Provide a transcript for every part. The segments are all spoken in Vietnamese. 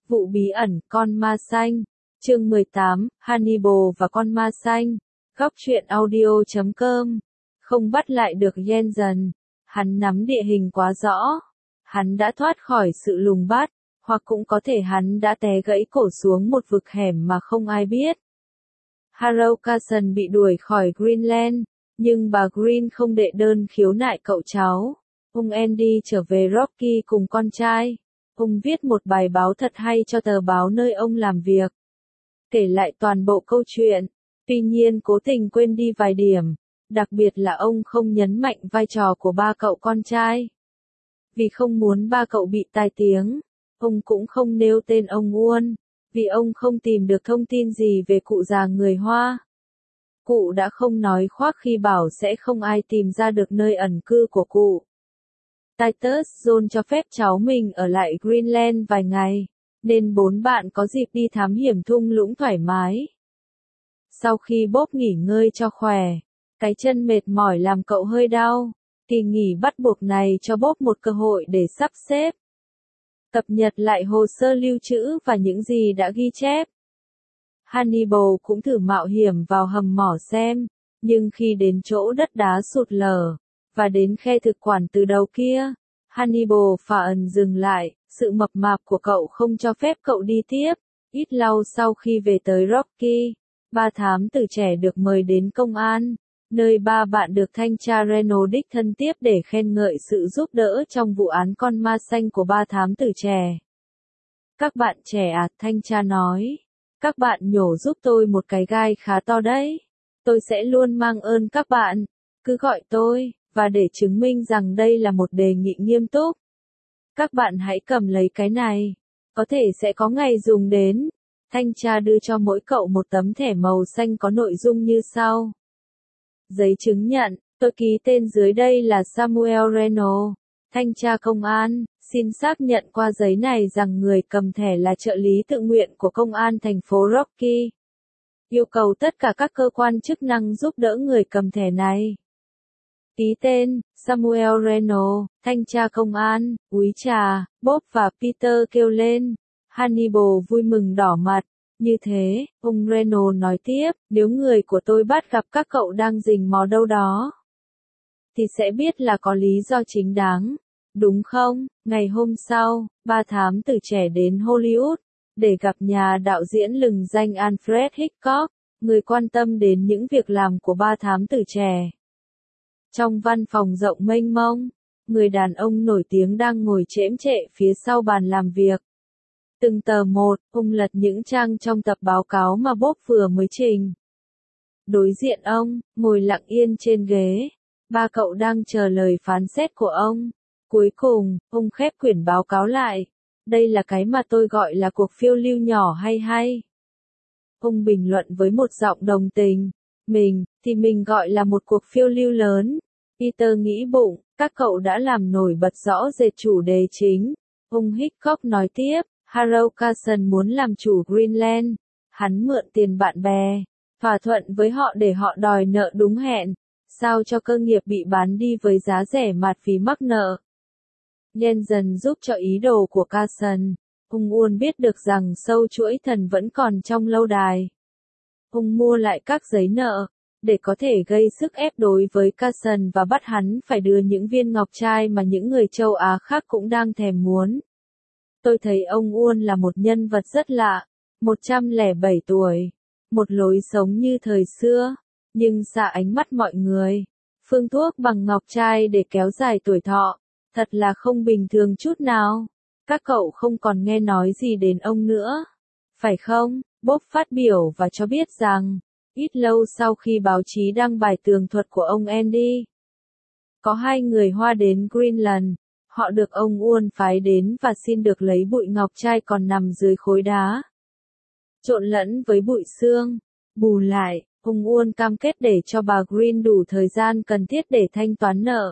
Vụ bí ẩn, con ma xanh. Chương 18, Hannibal và con ma xanh. Góc truyện audio.com. Không bắt lại được Jensen. Hắn nắm địa hình quá rõ. Hắn đã thoát khỏi sự lùng bắt, hoặc cũng có thể hắn đã té gãy cổ xuống một vực hẻm mà không ai biết. Harold Carson bị đuổi khỏi Greenland, nhưng bà Green không đệ đơn khiếu nại cậu cháu. Ông Andy trở về Rocky cùng con trai. Ông viết một bài báo thật hay cho tờ báo nơi ông làm việc. Kể lại toàn bộ câu chuyện, tuy nhiên cố tình quên đi vài điểm, đặc biệt là ông không nhấn mạnh vai trò của ba cậu con trai. Vì không muốn ba cậu bị tai tiếng, ông cũng không nêu tên ông Uôn, vì ông không tìm được thông tin gì về cụ già người Hoa. Cụ đã không nói khoác khi bảo sẽ không ai tìm ra được nơi ẩn cư của cụ. Titus John cho phép cháu mình ở lại Greenland vài ngày, nên bốn bạn có dịp đi thám hiểm thung lũng thoải mái. Sau khi Bob nghỉ ngơi cho khỏe, cái chân mệt mỏi làm cậu hơi đau, kỳ nghỉ bắt buộc này cho Bob một cơ hội để sắp xếp, cập nhật lại hồ sơ lưu trữ và những gì đã ghi chép. Hannibal cũng thử mạo hiểm vào hầm mỏ xem, nhưng khi đến chỗ đất đá sụt lở, và đến khe thực quản từ đầu kia, Hannibal phản dừng lại, sự mập mạp của cậu không cho phép cậu đi tiếp. Ít lâu sau khi về tới Rocky, ba thám tử trẻ được mời đến công an, nơi ba bạn được thanh tra Reynolds đích thân tiếp để khen ngợi sự giúp đỡ trong vụ án con ma xanh của ba thám tử trẻ. Các bạn trẻ à, thanh tra nói, các bạn nhổ giúp tôi một cái gai khá to đấy. Tôi sẽ luôn mang ơn các bạn, cứ gọi tôi, và để chứng minh rằng đây là một đề nghị nghiêm túc. Các bạn hãy cầm lấy cái này, có thể sẽ có ngày dùng đến. Thanh tra đưa cho mỗi cậu một tấm thẻ màu xanh có nội dung như sau. Giấy chứng nhận, tôi ký tên dưới đây là Samuel Reynolds, thanh tra công an, xin xác nhận qua giấy này rằng người cầm thẻ là trợ lý tự nguyện của công an thành phố Rocky. Yêu cầu tất cả các cơ quan chức năng giúp đỡ người cầm thẻ này. Ký tên, Samuel Reynolds, thanh tra công an, úi trà, Bob và Peter kêu lên. Hannibal vui mừng đỏ mặt. Như thế, ông Reynolds nói tiếp, nếu người của tôi bắt gặp các cậu đang rình mò đâu đó, thì sẽ biết là có lý do chính đáng, đúng không? Ngày hôm sau, ba thám tử trẻ đến Hollywood, để gặp nhà đạo diễn lừng danh Alfred Hitchcock, người quan tâm đến những việc làm của ba thám tử trẻ. Trong văn phòng rộng mênh mông, người đàn ông nổi tiếng đang ngồi chễm chệ phía sau bàn làm việc. Từng tờ một, ông lật những trang trong tập báo cáo mà Bob vừa mới trình. Đối diện ông, ngồi lặng yên trên ghế, ba cậu đang chờ lời phán xét của ông. Cuối cùng, ông khép quyển báo cáo lại. Đây là cái mà tôi gọi là cuộc phiêu lưu nhỏ hay. Ông bình luận với một giọng đồng tình. Mình gọi là một cuộc phiêu lưu lớn. Peter nghĩ bụng, các cậu đã làm nổi bật rõ rệt chủ đề chính. Ông Hitchcock nói tiếp, Harold Carson muốn làm chủ Greenland. Hắn mượn tiền bạn bè, thỏa thuận với họ để họ đòi nợ đúng hẹn, sao cho cơ nghiệp bị bán đi với giá rẻ mạt vì mắc nợ. Jensen giúp cho ý đồ của Carson. Ông Uôn biết được rằng sâu chuỗi thần vẫn còn trong lâu đài. Ông mua lại các giấy nợ, để có thể gây sức ép đối với Carson và bắt hắn phải đưa những viên ngọc trai mà những người châu Á khác cũng đang thèm muốn. Tôi thấy ông Uôn là một nhân vật rất lạ, 107 tuổi, một lối sống như thời xưa, nhưng xa ánh mắt mọi người. Phương thuốc bằng ngọc trai để kéo dài tuổi thọ, thật là không bình thường chút nào. Các cậu không còn nghe nói gì đến ông nữa, phải không? Bob phát biểu và cho biết rằng, ít lâu sau khi báo chí đăng bài tường thuật của ông Andy, có hai người Hoa đến Greenland. Họ được ông Uôn phái đến và xin được lấy bụi ngọc trai còn nằm dưới khối đá, trộn lẫn với bụi xương. Bù lại, ông Uôn cam kết để cho bà Green đủ thời gian cần thiết để thanh toán nợ.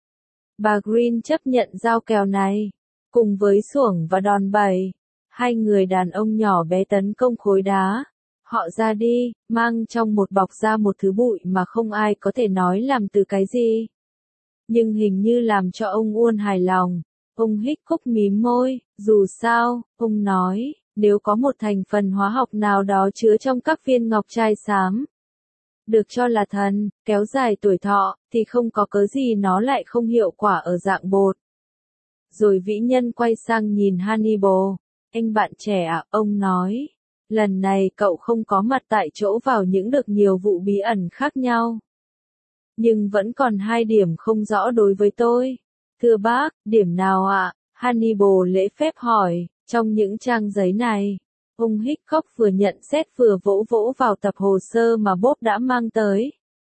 Bà Green chấp nhận giao kèo này. Cùng với xuồng và đòn bẩy, hai người đàn ông nhỏ bé tấn công khối đá. Họ ra đi, mang trong một bọc ra một thứ bụi mà không ai có thể nói làm từ cái gì. Nhưng hình như làm cho ông Uôn hài lòng. Ông Hitchcock mím môi, dù sao, ông nói, Nếu có một thành phần hóa học nào đó chứa trong các viên ngọc trai xám, được cho là thần, kéo dài tuổi thọ, thì không có cớ gì nó lại không hiệu quả ở dạng bột. Rồi vĩ nhân quay sang nhìn Hannibal. Anh bạn trẻ à, ông nói. Lần này cậu không có mặt tại chỗ vào những được nhiều vụ bí ẩn khác nhau. Nhưng vẫn còn 2 điểm không rõ đối với tôi. Thưa bác, điểm nào ạ? Hannibal lễ phép hỏi. Trong những trang giấy này, ông Hickok vừa nhận xét vừa vỗ vỗ vào tập hồ sơ mà Bob đã mang tới.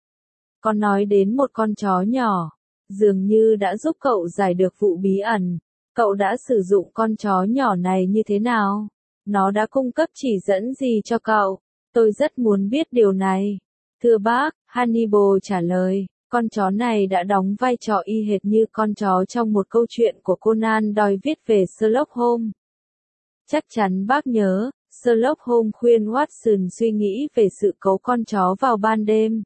Có nói đến một con chó nhỏ, dường như đã giúp cậu giải được vụ bí ẩn. Cậu đã sử dụng con chó nhỏ này như thế nào? Nó đã cung cấp chỉ dẫn gì cho cậu? Tôi rất muốn biết điều này. Thưa bác, Hannibal trả lời, con chó này đã đóng vai trò y hệt như con chó trong một câu chuyện của Conan Doyle viết về Sherlock Holmes. Chắc chắn bác nhớ, Sherlock Holmes khuyên Watson suy nghĩ về sự cấu con chó vào ban đêm.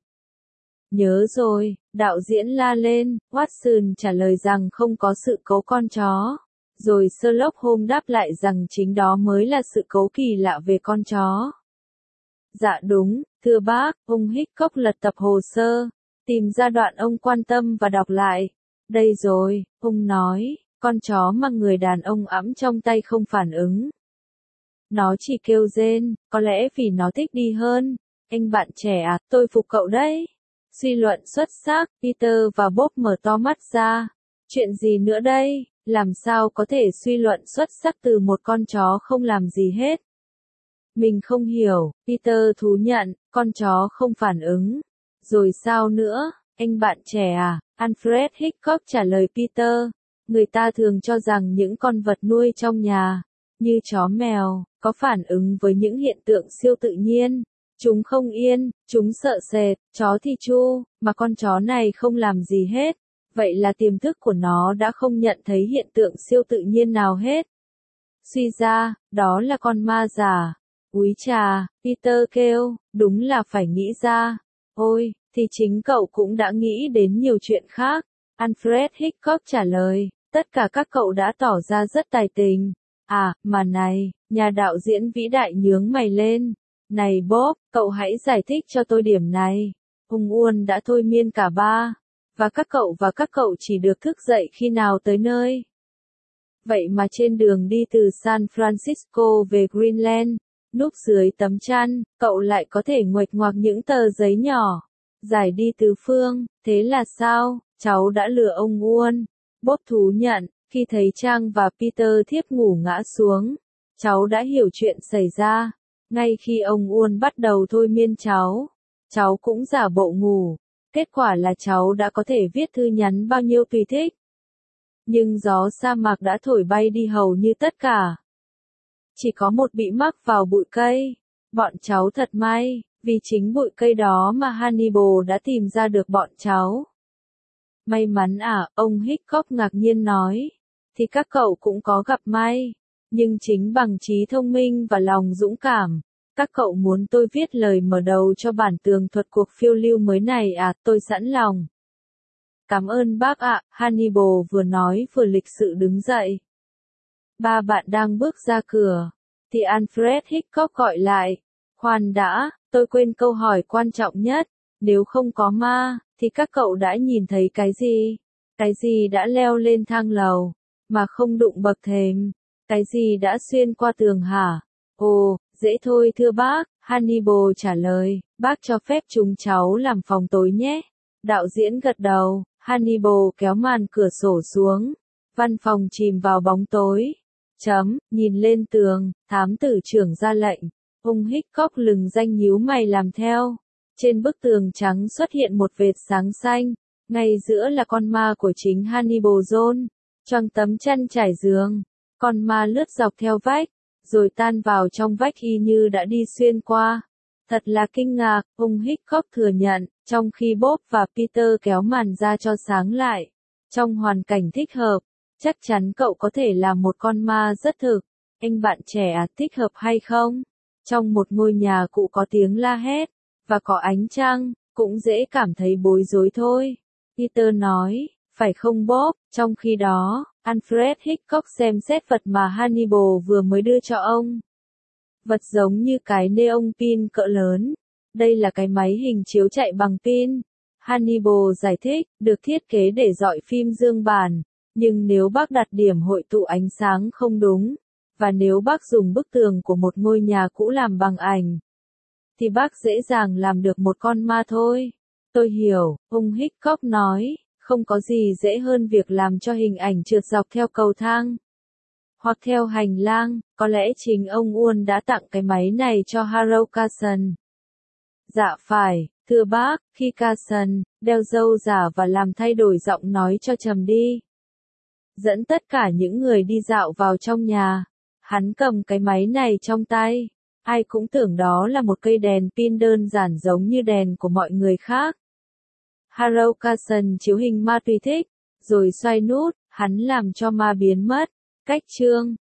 Nhớ rồi, đạo diễn la lên, Watson trả lời rằng không có sự cấu con chó. Rồi Sherlock Holmes đáp lại rằng chính đó mới là sự cấu kỳ lạ về con chó. Dạ đúng, thưa bác, ông Hickok lật tập hồ sơ, tìm ra đoạn ông quan tâm và đọc lại. Đây rồi, ông nói, con chó mà người đàn ông ẵm trong tay không phản ứng. Nó chỉ kêu rên, có lẽ vì nó thích đi hơn. Anh bạn trẻ à, tôi phục cậu đấy. Suy luận xuất sắc, Peter và Bob mở to mắt ra. Chuyện gì nữa đây? Làm sao có thể suy luận xuất sắc từ một con chó không làm gì hết? Mình không hiểu, Peter thú nhận, con chó không phản ứng. Rồi sao nữa, anh bạn trẻ à? Alfred Hitchcock trả lời Peter. Người ta thường cho rằng những con vật nuôi trong nhà, như chó mèo, có phản ứng với những hiện tượng siêu tự nhiên. Chúng không yên, chúng sợ sệt, chó thì chu, mà con chó này không làm gì hết. Vậy là tiềm thức của nó đã không nhận thấy hiện tượng siêu tự nhiên nào hết. Suy ra, đó là con ma già. Úi chà, Peter kêu, đúng là phải nghĩ ra. Ôi, thì chính cậu cũng đã nghĩ đến nhiều chuyện khác. Alfred Hitchcock trả lời, tất cả các cậu đã tỏ ra rất tài tình. À, mà này, nhà đạo diễn vĩ đại nhướng mày lên. Này Bob, cậu hãy giải thích cho tôi điểm này. Ông Uôn đã thôi miên cả ba. Và các cậu chỉ được thức dậy khi nào tới nơi. Vậy mà trên đường đi từ San Francisco về Greenland, núp dưới tấm chăn, cậu lại có thể nguệch ngoạc những tờ giấy nhỏ. Giải đi tứ phương, thế là sao? Cháu đã lừa ông Uôn. Bob thú nhận, khi thấy Trang và Peter thiếp ngủ ngã xuống, cháu đã hiểu chuyện xảy ra. Ngay khi ông Uôn bắt đầu thôi miên cháu cũng giả bộ ngủ. Kết quả là cháu đã có thể viết thư nhắn bao nhiêu tùy thích. Nhưng gió sa mạc đã thổi bay đi hầu như tất cả. Chỉ có một bị mắc vào bụi cây. Bọn cháu thật may, vì chính bụi cây đó mà Hannibal đã tìm ra được bọn cháu. May mắn à, ông Hickok ngạc nhiên nói. Thì các cậu cũng có gặp may. Nhưng chính bằng trí thông minh và lòng dũng cảm. Các cậu muốn tôi viết lời mở đầu cho bản tường thuật cuộc phiêu lưu mới này à, tôi sẵn lòng. Cảm ơn bác ạ, Hannibal vừa nói vừa lịch sự đứng dậy. Ba bạn đang bước ra cửa, thì Alfred Hitchcock gọi lại. Khoan đã, tôi quên câu hỏi quan trọng nhất, nếu không có ma, thì các cậu đã nhìn thấy cái gì? Cái gì đã leo lên thang lầu, mà không đụng bậc thềm? Cái gì đã xuyên qua tường hả? Ồ, dễ thôi thưa bác, Hannibal trả lời, bác cho phép chúng cháu làm phòng tối nhé. Đạo diễn gật đầu, Hannibal kéo màn cửa sổ xuống. Văn phòng chìm vào bóng tối. Nhìn lên tường, thám tử trưởng ra lệnh. Ông Hickok lừng danh nhíu mày làm theo. Trên bức tường trắng xuất hiện một vệt sáng xanh. Ngay giữa là con ma của chính Hannibal John. Choàng tấm chăn trải giường. Con ma lướt dọc theo vách, rồi tan vào trong vách y như đã đi xuyên qua. Thật là kinh ngạc, ông Hickok thừa nhận, trong khi Bob và Peter kéo màn ra cho sáng lại. Trong hoàn cảnh thích hợp, chắc chắn cậu có thể là một con ma rất thực. Anh bạn trẻ à, thích hợp hay không? Trong một ngôi nhà cũ có tiếng la hét, và có ánh trăng, cũng dễ cảm thấy bối rối thôi. Peter nói, phải không Bob? Trong khi đó, Alfred Hitchcock xem xét vật mà Hannibal vừa mới đưa cho ông. Vật giống như cái neon pin cỡ lớn. Đây là cái máy hình chiếu chạy bằng pin. Hannibal giải thích, được thiết kế để dọi phim dương bản. Nhưng nếu bác đặt điểm hội tụ ánh sáng không đúng, và nếu bác dùng bức tường của một ngôi nhà cũ làm bằng ảnh, thì bác dễ dàng làm được một con ma thôi. Tôi hiểu, ông Hickok nói, không có gì dễ hơn việc làm cho hình ảnh trượt dọc theo cầu thang. Hoặc theo hành lang, có lẽ chính ông Uôn đã tặng cái máy này cho Harold Carson. Dạ phải, thưa bác, khi Carson, đeo râu giả và làm thay đổi giọng nói cho trầm đi. Dẫn tất cả những người đi dạo vào trong nhà. Hắn cầm cái máy này trong tay. Ai cũng tưởng đó là một cây đèn pin đơn giản giống như đèn của mọi người khác. Harold Carson chiếu hình ma tùy thích, rồi xoay nút, hắn làm cho ma biến mất. Cách chương